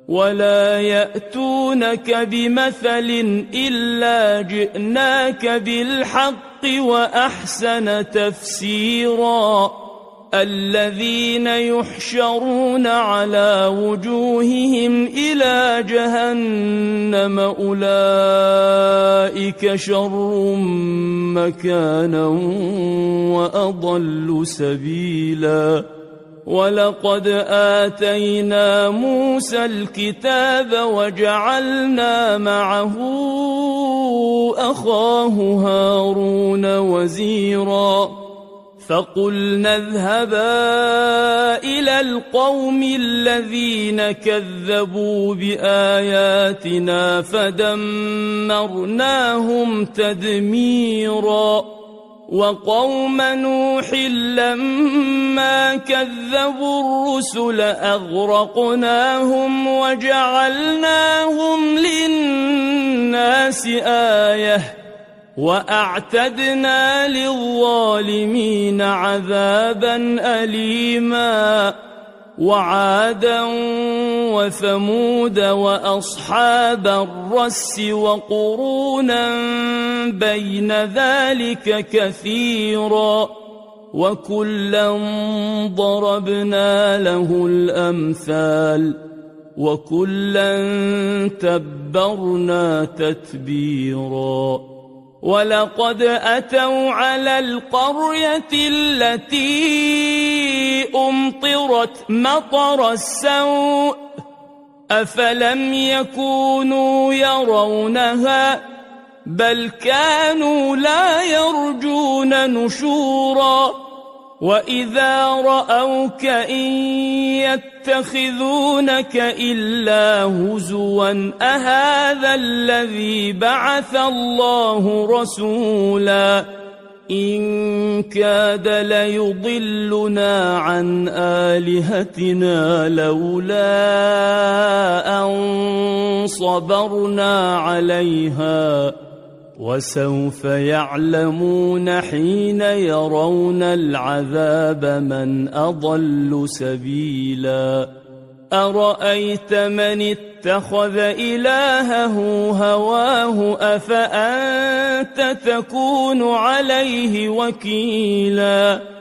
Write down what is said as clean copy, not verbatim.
ولا يأتونك بمثل إلا جئناك بالحق وأحسن تفسيرا الذين يحشرون على وجوههم إلى جهنم أولئك شر مكانا وأضل سبيلا ولقد آتينا موسى الكتاب وجعلنا معه أخاه هارون وزيرا فقلنا اذهبا إلى القوم الذين كذبوا بآياتنا فدمرناهم تدميرا وقوم نوح لما كذبوا الرسل أغرقناهم وجعلناهم للناس آية وأعتدنا للظالمين عذابا أليما وعادا وثمود وأصحاب الرس وقرونا بين ذلك كثيرا وكلا ضربنا له الأمثال وكلا تبرنا تتبيرا ولقد أتوا على القرية التي أمطرت مطر السوء أفلم يكونوا يرونها بل كانوا لا يرجون نشورا وإذا رأوك إن يتخذونك إلا هزوا أهذا الذي بعث الله رسولا إن كاد ليضلنا عن آلهتنا لولا أن صبرنا عليها وسوف يعلمون حين يرون العذاب من أضل سبيلا أرأيت من اتخذ إلهه هواه أفأنت تكون عليه وكيلا